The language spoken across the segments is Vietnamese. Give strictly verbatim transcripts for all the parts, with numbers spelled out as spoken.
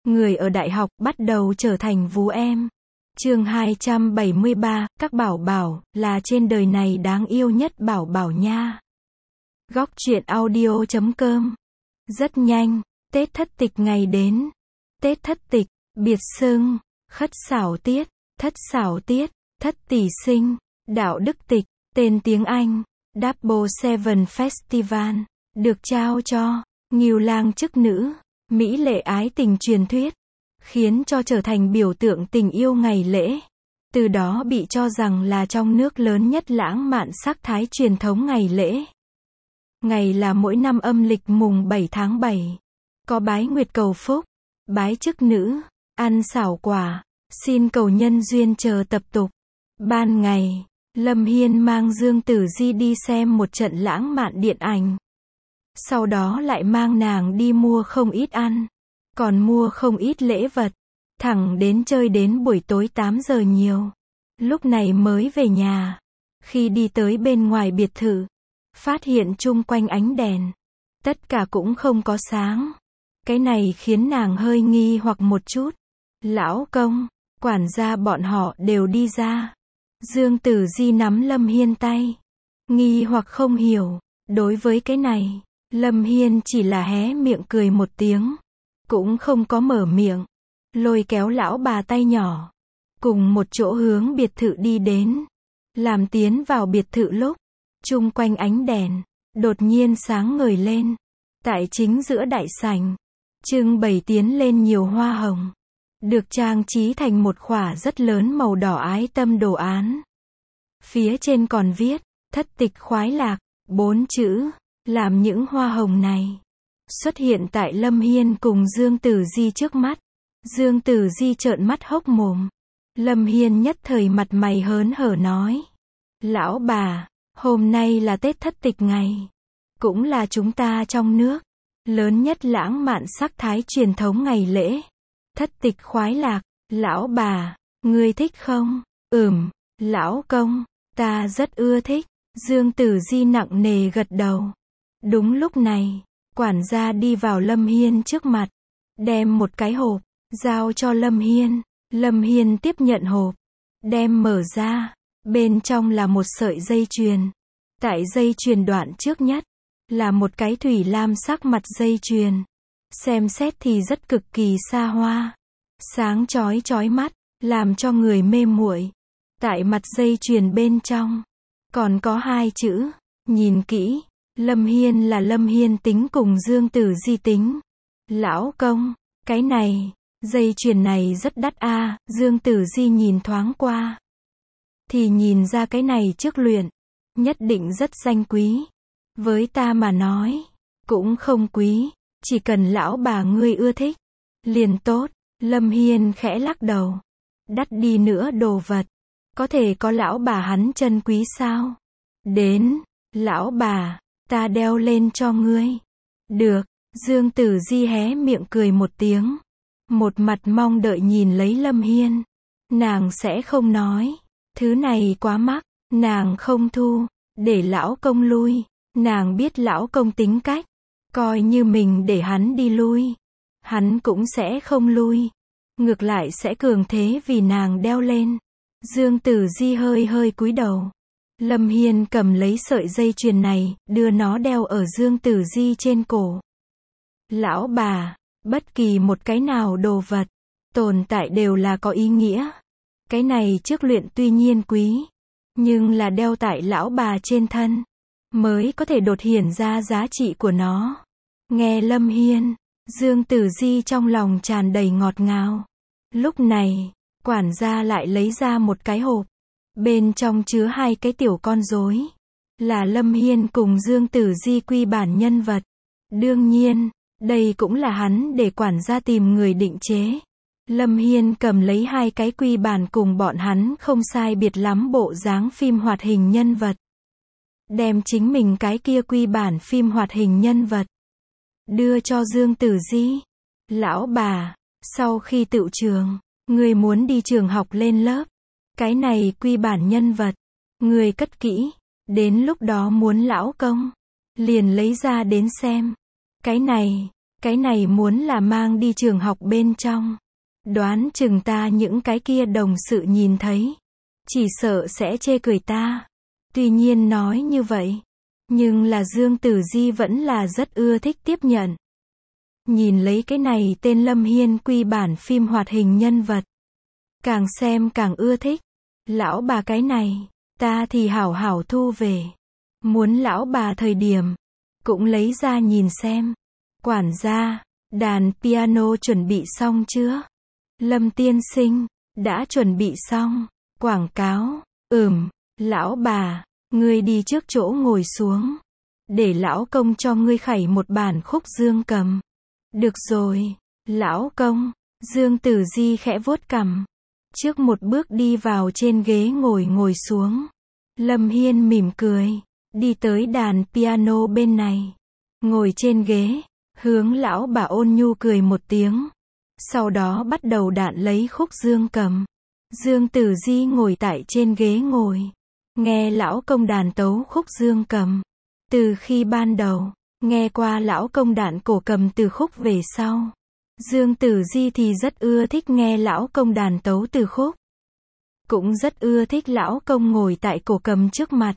Người ở đại học bắt đầu trở thành vú em. Chương hai trăm bảy mươi ba, các bảo bảo, là trên đời này đáng yêu nhất bảo bảo nha. Góc truyện audio chấm com. Rất nhanh, Tết thất tịch ngày đến. Tết thất tịch, biệt xưng, khất xảo tiết, thất xảo tiết, thất tỷ sinh, đạo đức tịch, tên tiếng Anh, Double Seven Festival, được trao cho Ngưu Lang chức nữ, mỹ lệ ái tình truyền thuyết, khiến cho trở thành biểu tượng tình yêu ngày lễ. Từ đó bị cho rằng là trong nước lớn nhất lãng mạn sắc thái truyền thống ngày lễ. Ngày là mỗi năm âm lịch mùng bảy tháng bảy. Có bái nguyệt cầu phúc, bái chức nữ, ăn xảo quả, xin cầu nhân duyên chờ tập tục. Ban ngày, Lâm Hiên mang Dương Tử Di đi xem một trận lãng mạn điện ảnh. Sau đó lại mang nàng đi mua không ít ăn, còn mua không ít lễ vật, thẳng đến chơi đến buổi tối tám giờ nhiều. Lúc này mới về nhà. Khi đi tới bên ngoài biệt thự, phát hiện chung quanh ánh đèn, tất cả cũng không có sáng. Cái này khiến nàng hơi nghi hoặc một chút. Lão công, quản gia bọn họ đều đi ra. Dương Tử Di nắm Lâm Hiên tay, nghi hoặc không hiểu. Đối với cái này, Lâm Hiên chỉ là hé miệng cười một tiếng, cũng không có mở miệng, lôi kéo lão bà tay nhỏ, cùng một chỗ hướng biệt thự đi đến. Làm tiến vào biệt thự lúc, chung quanh ánh đèn đột nhiên sáng ngời lên. Tại chính giữa đại sảnh, trưng bày tiến lên nhiều hoa hồng, được trang trí thành một khỏa rất lớn màu đỏ ái tâm đồ án. Phía trên còn viết, thất tịch khoái lạc, bốn chữ. Làm những hoa hồng này xuất hiện tại Lâm Hiên cùng Dương Tử Di trước mắt. Dương Tử Di trợn mắt hốc mồm. Lâm Hiên nhất thời mặt mày hớn hở nói: Lão bà, hôm nay là Tết thất tịch ngày, cũng là chúng ta trong nước lớn nhất lãng mạn sắc thái truyền thống ngày lễ. Thất tịch khoái lạc, lão bà, ngươi thích không? Ừm, lão công, ta rất ưa thích. Dương Tử Di nặng nề gật đầu. Đúng lúc này, quản gia đi vào Lâm Hiên trước mặt, đem một cái hộp giao cho Lâm Hiên. Lâm Hiên tiếp nhận hộp, đem mở ra, bên trong là một sợi dây chuyền. Tại dây chuyền đoạn trước nhất là một cái thủy lam sắc mặt dây chuyền, xem xét thì rất cực kỳ xa hoa, sáng chói chói mắt, làm cho người mê muội. Tại mặt dây chuyền bên trong còn có hai chữ, nhìn kỹ, Lâm Hiên là Lâm Hiên tính cùng Dương Tử Di tính. Lão công, cái này, dây chuyền này rất đắt a. À. Dương Tử Di nhìn thoáng qua, thì nhìn ra cái này trước luyện, nhất định rất danh quý. Với ta mà nói, cũng không quý, chỉ cần lão bà ngươi ưa thích, liền tốt. Lâm Hiên khẽ lắc đầu. Đắt đi nữa đồ vật, có thể có lão bà hắn chân quý sao? Đến, lão bà, ta đeo lên cho ngươi. Được, Dương Tử Di hé miệng cười một tiếng, một mặt mong đợi nhìn lấy Lâm Hiên. Nàng sẽ không nói, thứ này quá mắc, nàng không thu, để lão công lui. Nàng biết lão công tính cách, coi như mình để hắn đi lui, hắn cũng sẽ không lui, ngược lại sẽ cường thế vì nàng đeo lên. Dương Tử Di hơi hơi cúi đầu. Lâm Hiên cầm lấy sợi dây chuyền này, đưa nó đeo ở Dương Tử Di trên cổ. Lão bà, bất kỳ một cái nào đồ vật tồn tại đều là có ý nghĩa. Cái này trước luyện tuy nhiên quý, nhưng là đeo tại lão bà trên thân mới có thể đột hiển ra giá trị của nó. Nghe Lâm Hiên, Dương Tử Di trong lòng tràn đầy ngọt ngào. Lúc này, quản gia lại lấy ra một cái hộp, bên trong chứa hai cái tiểu con rối, là Lâm Hiên cùng Dương Tử Di quy bản nhân vật. Đương nhiên, đây cũng là hắn để quản gia tìm người định chế. Lâm Hiên cầm lấy hai cái quy bản cùng bọn hắn không sai biệt lắm bộ dáng phim hoạt hình nhân vật, đem chính mình cái kia quy bản phim hoạt hình nhân vật đưa cho Dương Tử Di. Lão bà, sau khi tựu trường, người muốn đi trường học lên lớp, cái này quy bản nhân vật, người cất kỹ, đến lúc đó muốn lão công, liền lấy ra đến xem. Cái này, Cái này muốn là mang đi trường học bên trong. Đoán chừng ta những cái kia đồng sự nhìn thấy. Chỉ sợ sẽ chê cười ta. Tuy nhiên nói như vậy. Nhưng là Dương Tử Di vẫn là rất ưa thích tiếp nhận. Nhìn lấy cái này tên Lâm Hiên quy bản phim hoạt hình nhân vật. Càng xem càng ưa thích. Lão bà cái này, ta thì hảo hảo thu về. Muốn lão bà thời điểm, cũng lấy ra nhìn xem. Quản gia, đàn piano chuẩn bị xong chưa? Lâm tiên sinh, đã chuẩn bị xong. Quảng cáo, ừm, lão bà, ngươi đi trước chỗ ngồi xuống. Để lão công cho ngươi khảy một bản khúc dương cầm. Được rồi, lão công. Dương Tử Di khẽ vuốt cằm. Trước một bước đi vào trên ghế ngồi ngồi xuống. Lâm Hiên mỉm cười. Đi tới đàn piano bên này. Ngồi trên ghế. Hướng lão bà ôn nhu cười một tiếng. Sau đó bắt đầu đạn lấy khúc dương cầm. Dương Tử Di ngồi tại trên ghế ngồi. Nghe lão công đàn tấu khúc dương cầm. Từ khi ban đầu, nghe qua lão công đàn cổ cầm từ khúc về sau. Dương Tử Di thì rất ưa thích nghe lão công đàn tấu từ khúc. Cũng rất ưa thích lão công ngồi tại cổ cầm trước mặt.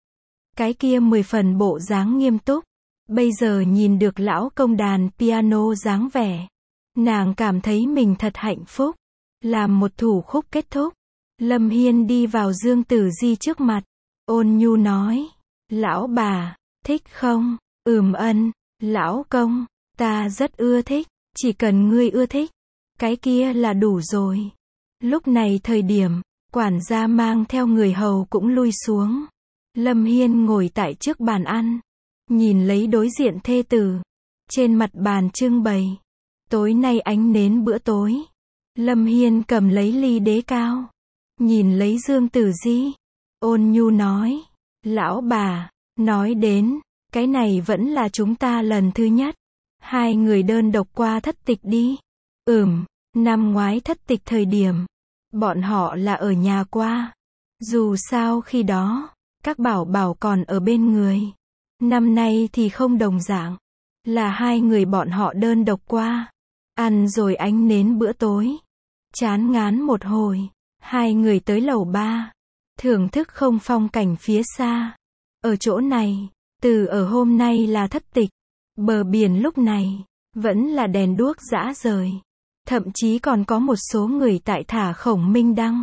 Cái kia mười phần bộ dáng nghiêm túc. Bây giờ nhìn được lão công đàn piano dáng vẻ. Nàng cảm thấy mình thật hạnh phúc. Làm một thủ khúc kết thúc. Lâm Hiên đi vào Dương Tử Di trước mặt. Ôn nhu nói. Lão bà, thích không? Ừm ân, lão công, ta rất ưa thích. Chỉ cần ngươi ưa thích. Cái kia là đủ rồi. Lúc này thời điểm, quản gia mang theo người hầu cũng lui xuống. Lâm Hiên ngồi tại trước bàn ăn. Nhìn lấy đối diện thê tử. Trên mặt bàn trưng bày. Tối nay ánh nến bữa tối. Lâm Hiên cầm lấy ly đế cao. Nhìn lấy Dương Tử Di. Ôn nhu nói. Lão bà, nói đến, cái này vẫn là chúng ta lần thứ nhất. Hai người đơn độc qua thất tịch đi. Ừm, năm ngoái thất tịch thời điểm. Bọn họ là ở nhà qua. Dù sao khi đó, các bảo bảo còn ở bên người. Năm nay thì không đồng dạng. Là hai người bọn họ đơn độc qua. Ăn rồi ánh nến bữa tối. Chán ngán một hồi. Hai người tới lầu ba. Thưởng thức không phong cảnh phía xa. Ở chỗ này, từ ở hôm nay là thất tịch. Bờ biển lúc này, vẫn là đèn đuốc rã rời. Thậm chí còn có một số người tại thả khổng minh đăng.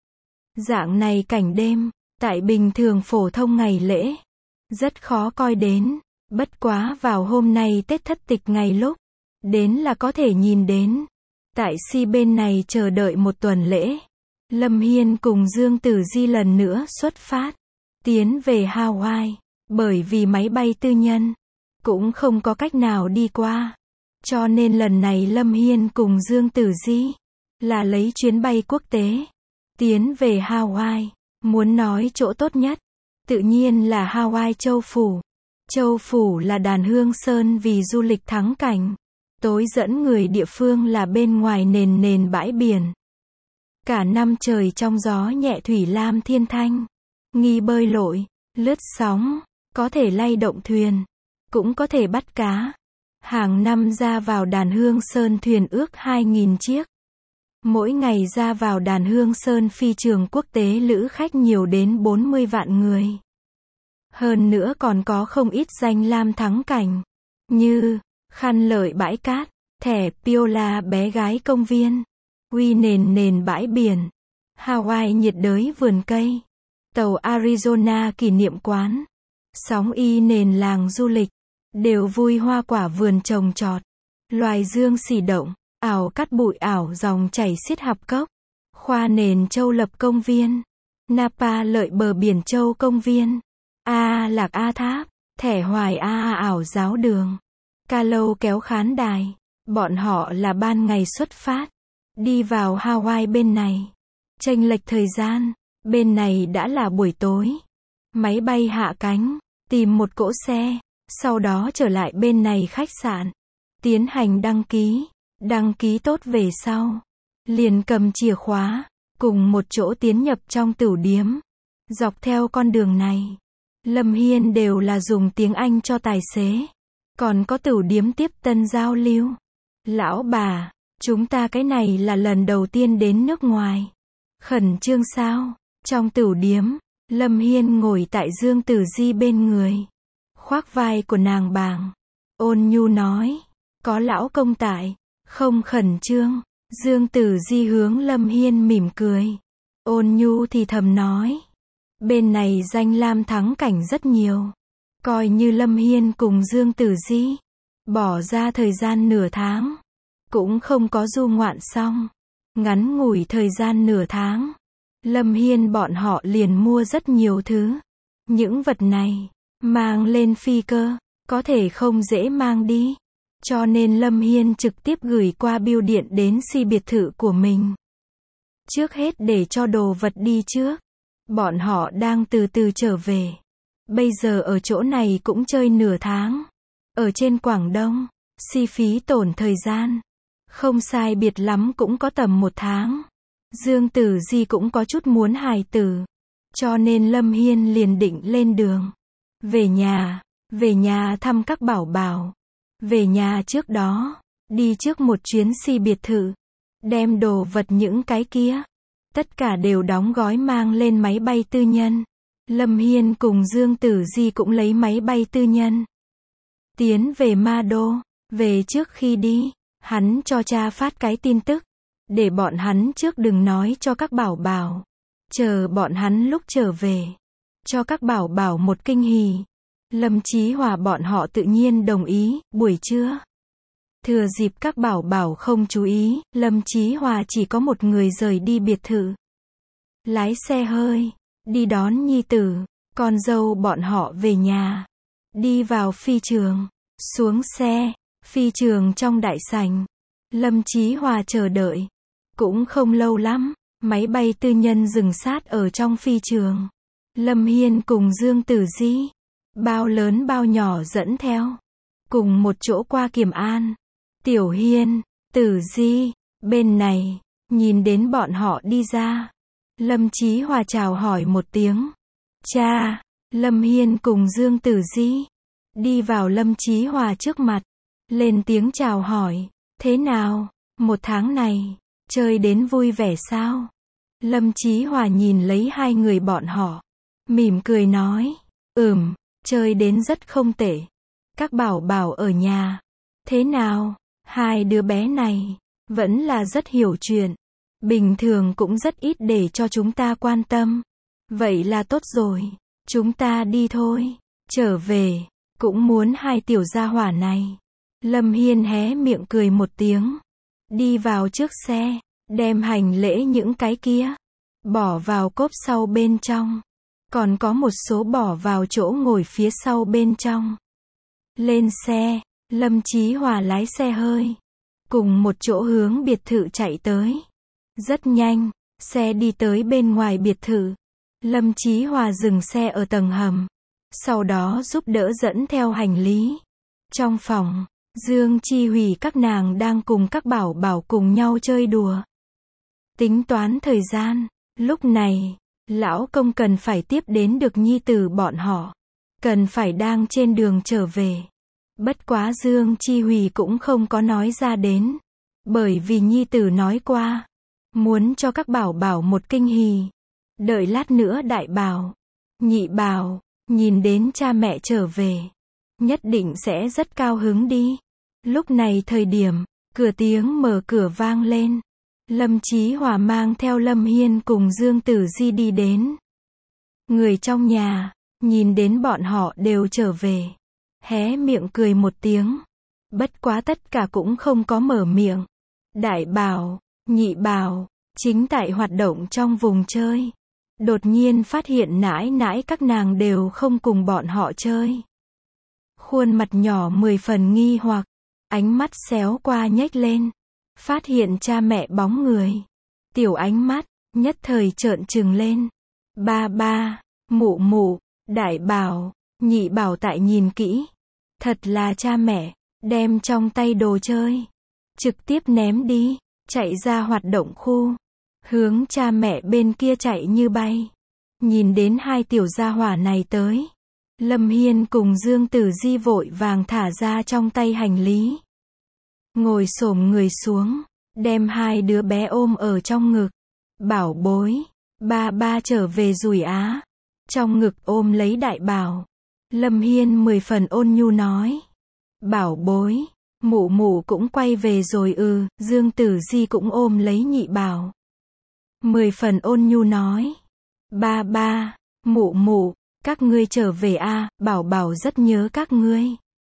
Dạng này cảnh đêm, tại bình thường phổ thông ngày lễ, rất khó coi đến. Bất quá vào hôm nay Tết thất tịch ngày lúc, đến là có thể nhìn đến. Tại si bên này chờ đợi một tuần lễ. Lâm Hiên cùng Dương Tử Di lần nữa xuất phát. Tiến về Hawaii. Bởi vì máy bay tư nhân. Cũng không có cách nào đi qua. Cho nên lần này Lâm Hiên cùng Dương Tử Di. Là lấy chuyến bay quốc tế. Tiến về Hawaii. Muốn nói chỗ tốt nhất. Tự nhiên là Hawaii Châu Phủ. Châu Phủ là đàn hương sơn vì du lịch thắng cảnh. Tối dẫn người địa phương là bên ngoài nền nền bãi biển. Cả năm trời trong gió nhẹ thủy lam thiên thanh. Nghi bơi lội, lướt sóng, có thể lay động thuyền, cũng có thể bắt cá. Hàng năm ra vào đàn hương sơn thuyền ước hai nghìn chiếc. Mỗi ngày ra vào đàn hương sơn phi trường quốc tế lữ khách nhiều đến bốn mươi vạn người. Hơn nữa còn có không ít danh lam thắng cảnh. Như, Khăn Lợi bãi cát, thẻ Piola bé gái công viên. Uy nền nền bãi biển. Hawaii nhiệt đới vườn cây. Tàu Arizona kỷ niệm quán. Sóng y nền làng du lịch. Đều vui hoa quả vườn trồng trọt. Loài dương xỉ động. Ảo cát bụi ảo dòng chảy xiết hạp cốc. Khoa nền châu lập công viên. Napa Lợi bờ biển châu công viên. A Lạc A Tháp. Thẻ Hoài A A ảo giáo đường. Ca Lâu kéo khán đài. Bọn họ là ban ngày xuất phát. Đi vào Hawaii bên này. Chênh lệch thời gian. Bên này đã là buổi tối. Máy bay hạ cánh. Tìm một cỗ xe. Sau đó trở lại bên này khách sạn. Tiến hành đăng ký. Đăng ký tốt về sau. Liền cầm chìa khóa. Cùng một chỗ tiến nhập trong tửu điếm. Dọc theo con đường này. Lâm Hiên đều là dùng tiếng Anh cho tài xế. Còn có tửu điếm tiếp tân giao lưu. Lão bà, chúng ta cái này là lần đầu tiên đến nước ngoài. Khẩn trương sao? Trong tửu điếm, Lâm Hiên ngồi tại Dương Tử Di bên người. Khoác vai của nàng bàng. Ôn nhu nói. Có lão công tại, không khẩn trương. Dương Tử Di hướng Lâm Hiên mỉm cười. Ôn nhu thì thầm nói. Bên này danh lam thắng cảnh rất nhiều. Coi như Lâm Hiên cùng Dương Tử Di bỏ ra thời gian nửa tháng, cũng không có du ngoạn xong. Ngắn ngủi thời gian nửa tháng, Lâm Hiên bọn họ liền mua rất nhiều thứ. Những vật này, mang lên phi cơ, có thể không dễ mang đi. Cho nên Lâm Hiên trực tiếp gửi qua bưu điện đến si biệt thự của mình. Trước hết để cho đồ vật đi trước. Bọn họ đang từ từ trở về. Bây giờ ở chỗ này cũng chơi nửa tháng. Ở trên Quảng Đông, si phí tổn thời gian. Không sai biệt lắm cũng có tầm một tháng. Dương Tử Di cũng có chút muốn hài tử. Cho nên Lâm Hiên liền định lên đường. Về nhà, về nhà thăm các bảo bảo. Về nhà trước đó, đi trước một chuyến si biệt thự. Đem đồ vật những cái kia. Tất cả đều đóng gói mang lên máy bay tư nhân. Lâm Hiên cùng Dương Tử Di cũng lấy máy bay tư nhân. Tiến về Ma Đô. Về trước khi đi, hắn cho cha phát cái tin tức. Để bọn hắn trước đừng nói cho các bảo bảo. Chờ bọn hắn lúc trở về. Cho các bảo bảo một kinh hỉ. Lâm Chí Hòa bọn họ tự nhiên đồng ý. Buổi trưa, thừa dịp các bảo bảo không chú ý, Lâm Chí Hòa chỉ có một người rời đi biệt thự. Lái xe hơi, đi đón nhi tử, con dâu bọn họ về nhà. Đi vào phi trường, xuống xe, phi trường trong đại sảnh. Lâm Chí Hòa chờ đợi. Cũng không lâu lắm, máy bay tư nhân dừng sát ở trong phi trường. Lâm Hiên cùng Dương Tử Di, bao lớn bao nhỏ dẫn theo. Cùng một chỗ qua Kiểm An. Tiểu Hiên, Tử Di, bên này, nhìn đến bọn họ đi ra. Lâm Chí Hòa chào hỏi một tiếng. Cha, Lâm Hiên cùng Dương Tử Di đi vào Lâm Chí Hòa trước mặt. Lên tiếng chào hỏi. Thế nào, một tháng này, chơi đến vui vẻ sao? Lâm Chí Hòa nhìn lấy hai người bọn họ. Mỉm cười nói. Ừm, chơi đến rất không tệ. Các bảo bảo ở nhà. Thế nào? Hai đứa bé này, vẫn là rất hiểu chuyện. Bình thường cũng rất ít để cho chúng ta quan tâm. Vậy là tốt rồi. Chúng ta đi thôi. Trở về, cũng muốn hai tiểu gia hỏa này. Lâm Hiên hé miệng cười một tiếng. Đi vào trước xe, đem hành lễ những cái kia. Bỏ vào cốp sau bên trong. Còn có một số bỏ vào chỗ ngồi phía sau bên trong. Lên xe, Lâm Chí Hòa lái xe hơi. Cùng một chỗ hướng biệt thự chạy tới. Rất nhanh, xe đi tới bên ngoài biệt thự. Lâm Chí Hòa dừng xe ở tầng hầm. Sau đó giúp đỡ dẫn theo hành lý. Trong phòng, Dương Chi Hủy các nàng đang cùng các bảo bảo cùng nhau chơi đùa. Tính toán thời gian, lúc này, lão công cần phải tiếp đến được nhi tử bọn họ. Cần phải đang trên đường trở về. Bất quá Dương Chi Hủy cũng không có nói ra đến. Bởi vì nhi tử nói qua. Muốn cho các bảo bảo một kinh hỉ. Đợi lát nữa đại bảo, nhị bảo, nhìn đến cha mẹ trở về. Nhất định sẽ rất cao hứng đi. Lúc này thời điểm, cửa tiếng mở cửa vang lên. Lâm Chí Hòa mang theo Lâm Hiên cùng Dương Tử Di đi đến. Người trong nhà, nhìn đến bọn họ đều trở về. Hé miệng cười một tiếng. Bất quá tất cả cũng không có mở miệng. Đại bảo, nhị bảo, chính tại hoạt động trong vùng chơi. Đột nhiên phát hiện nãi nãi các nàng đều không cùng bọn họ chơi. Khuôn mặt nhỏ mười phần nghi hoặc. Ánh mắt xéo qua nhếch lên. Phát hiện cha mẹ bóng người. Tiểu ánh mắt, nhất thời trợn trừng lên. Ba ba, mụ mụ, đại bảo, nhị bảo tại nhìn kỹ. Thật là cha mẹ, đem trong tay đồ chơi. Trực tiếp ném đi, chạy ra hoạt động khu. Hướng cha mẹ bên kia chạy như bay. Nhìn đến hai tiểu gia hỏa này tới. Lâm Hiên cùng Dương Tử Di vội vàng thả ra trong tay hành lý. Ngồi xổm người xuống, đem hai đứa bé ôm ở trong ngực. Bảo bối, ba ba trở về rồi á. Trong ngực ôm lấy đại bảo. Lâm Hiên mười phần ôn nhu nói. Bảo bối, mụ mụ cũng quay về rồi ư. Dương Tử Di cũng ôm lấy nhị bảo. Mười phần ôn nhu nói. Ba ba, mụ mụ, các ngươi trở về a, bảo bảo rất nhớ các ngươi.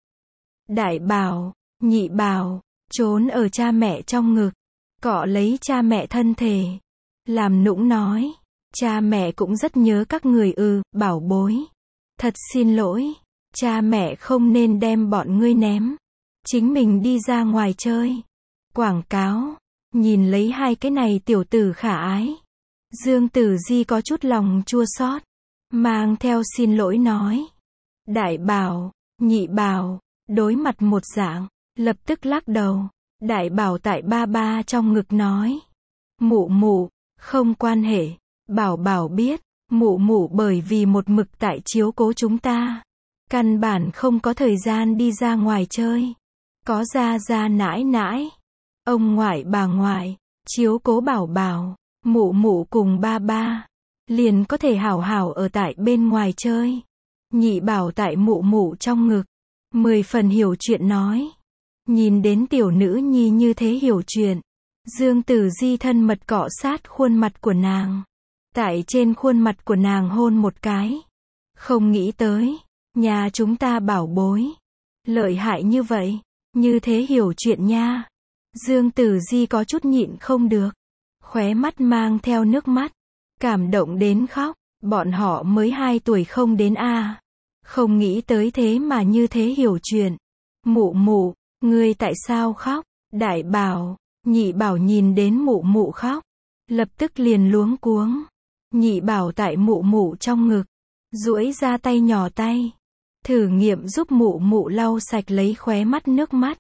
Đại bảo, nhị bảo, trốn ở cha mẹ trong ngực, cọ lấy cha mẹ thân thể. Làm nũng nói, cha mẹ cũng rất nhớ các người ư, bảo bối. Thật xin lỗi, cha mẹ không nên đem bọn ngươi ném. Chính mình đi ra ngoài chơi. Quảng cáo, nhìn lấy hai cái này tiểu tử khả ái. Dương Tử Di có chút lòng chua xót, mang theo xin lỗi nói. Đại bảo, nhị bảo, đối mặt một dạng, lập tức lắc đầu. Đại bảo tại ba ba trong ngực nói. Mụ mụ, không quan hệ, bảo bảo biết, mụ mụ bởi vì một mực tại chiếu cố chúng ta. Căn bản không có thời gian đi ra ngoài chơi. Có gia gia nãi nãi, ông ngoại bà ngoại, chiếu cố bảo bảo, mụ mụ cùng ba ba, liền có thể hảo hảo ở tại bên ngoài chơi. Nhị bảo tại mụ mụ trong ngực, mười phần hiểu chuyện nói. Nhìn đến tiểu nữ nhi như thế hiểu chuyện, Dương Tử Di thân mật cọ sát khuôn mặt của nàng. Tại trên khuôn mặt của nàng hôn một cái. Không nghĩ tới, nhà chúng ta bảo bối. Lợi hại như vậy, như thế hiểu chuyện nha. Dương Tử Di có chút nhịn không được. Khóe mắt mang theo nước mắt. Cảm động đến khóc, bọn họ mới hai tuổi không đến a. Không nghĩ tới thế mà như thế hiểu chuyện. Mụ mụ, ngươi tại sao khóc? Đại bảo, nhị bảo nhìn đến mụ mụ khóc. Lập tức liền luống cuống. Nhị bảo tại mụ mụ trong ngực. Duỗi ra tay nhỏ tay. Thử nghiệm giúp mụ mụ lau sạch lấy khóe mắt nước mắt.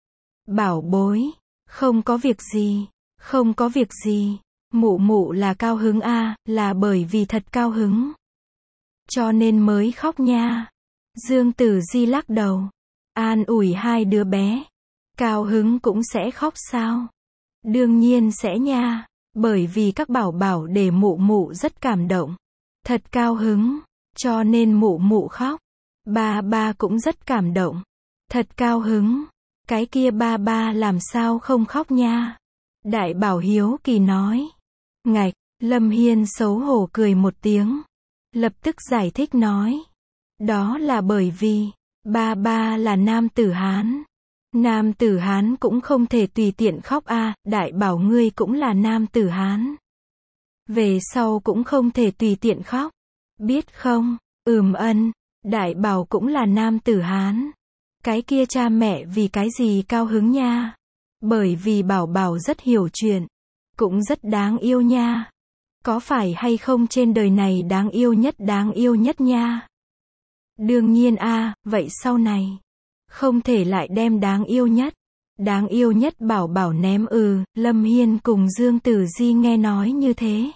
Bảo bối, không có việc gì, không có việc gì. Mụ mụ là cao hứng a, là bởi vì thật cao hứng. Cho nên mới khóc nha. Dương Tử Di lắc đầu. An ủi hai đứa bé. Cao hứng cũng sẽ khóc sao? Đương nhiên sẽ nha. Bởi vì các bảo bảo để mụ mụ rất cảm động. Thật cao hứng. Cho nên mụ mụ khóc. Ba ba cũng rất cảm động. Thật cao hứng. Cái kia ba ba làm sao không khóc nha? Đại bảo hiếu kỳ nói. Ngạch, Lâm Hiên xấu hổ cười một tiếng. Lập tức giải thích nói. Đó là bởi vì, ba ba là nam tử Hán. Nam tử Hán cũng không thể tùy tiện khóc a, đại bảo ngươi cũng là nam tử Hán. Về sau cũng không thể tùy tiện khóc. Biết không? Ừm ân, đại bảo cũng là nam tử Hán. Cái kia cha mẹ vì cái gì cao hứng nha? Bởi vì bảo bảo rất hiểu chuyện. Cũng rất đáng yêu nha. Có phải hay không trên đời này đáng yêu nhất đáng yêu nhất nha? Đương nhiên a, vậy sau này không thể lại đem đáng yêu nhất. Đáng yêu nhất bảo bảo ném ừ, Lâm Hiên cùng Dương Tử Di nghe nói như thế.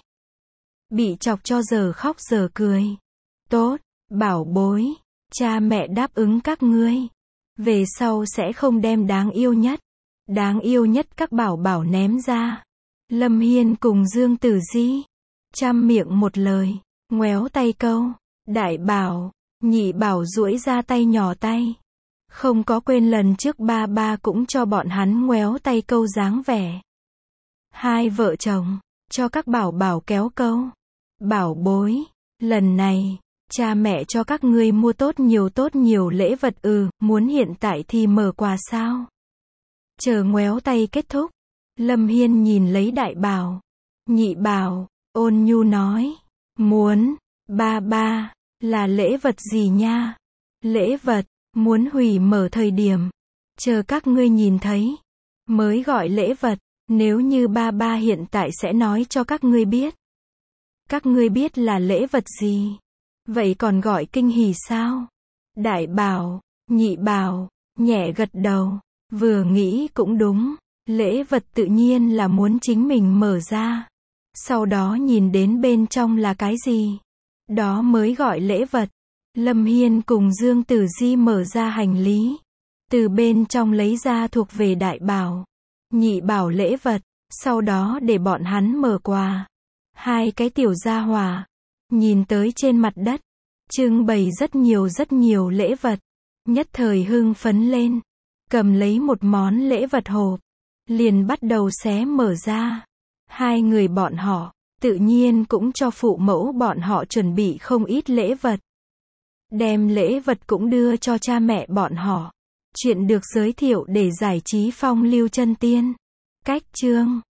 Bị chọc cho giờ khóc giờ cười. Tốt, bảo bối, cha mẹ đáp ứng các ngươi. Về sau sẽ không đem đáng yêu nhất. Đáng yêu nhất các bảo bảo ném ra. Lâm Hiên cùng Dương Tử Di chăm miệng một lời, ngoéo tay câu. Đại bảo, nhị bảo duỗi ra tay nhỏ tay. Không có quên lần trước ba ba cũng cho bọn hắn ngoéo tay câu dáng vẻ. Hai vợ chồng, cho các bảo bảo kéo câu. Bảo bối, lần này, cha mẹ cho các ngươi mua tốt nhiều tốt nhiều lễ vật ừ, muốn hiện tại thì mở quà sao? Chờ ngoéo tay kết thúc, Lâm Hiên nhìn lấy đại bảo. Nhị bảo, ôn nhu nói. Muốn, ba ba, là lễ vật gì nha? Lễ vật, muốn hủy mở thời điểm. Chờ các ngươi nhìn thấy, mới gọi lễ vật. Nếu như ba ba hiện tại sẽ nói cho các ngươi biết. Các ngươi biết là lễ vật gì? Vậy còn gọi kinh hỉ sao? Đại bảo, nhị bảo, nhẹ gật đầu. Vừa nghĩ cũng đúng. Lễ vật tự nhiên là muốn chính mình mở ra. Sau đó nhìn đến bên trong là cái gì? Đó mới gọi lễ vật. Lâm Hiên cùng Dương Tử Di mở ra hành lý. Từ bên trong lấy ra thuộc về đại bảo, nhị bảo lễ vật, sau đó để bọn hắn mở quà. Hai cái tiểu gia hỏa, nhìn tới trên mặt đất, trưng bày rất nhiều rất nhiều lễ vật. Nhất thời hưng phấn lên, cầm lấy một món lễ vật hộp, liền bắt đầu xé mở ra. Hai người bọn họ, tự nhiên cũng cho phụ mẫu bọn họ chuẩn bị không ít lễ vật. Đem lễ vật cũng đưa cho cha mẹ bọn họ. Chuyện được giới thiệu để giải trí phong lưu chân tiên. Cách chương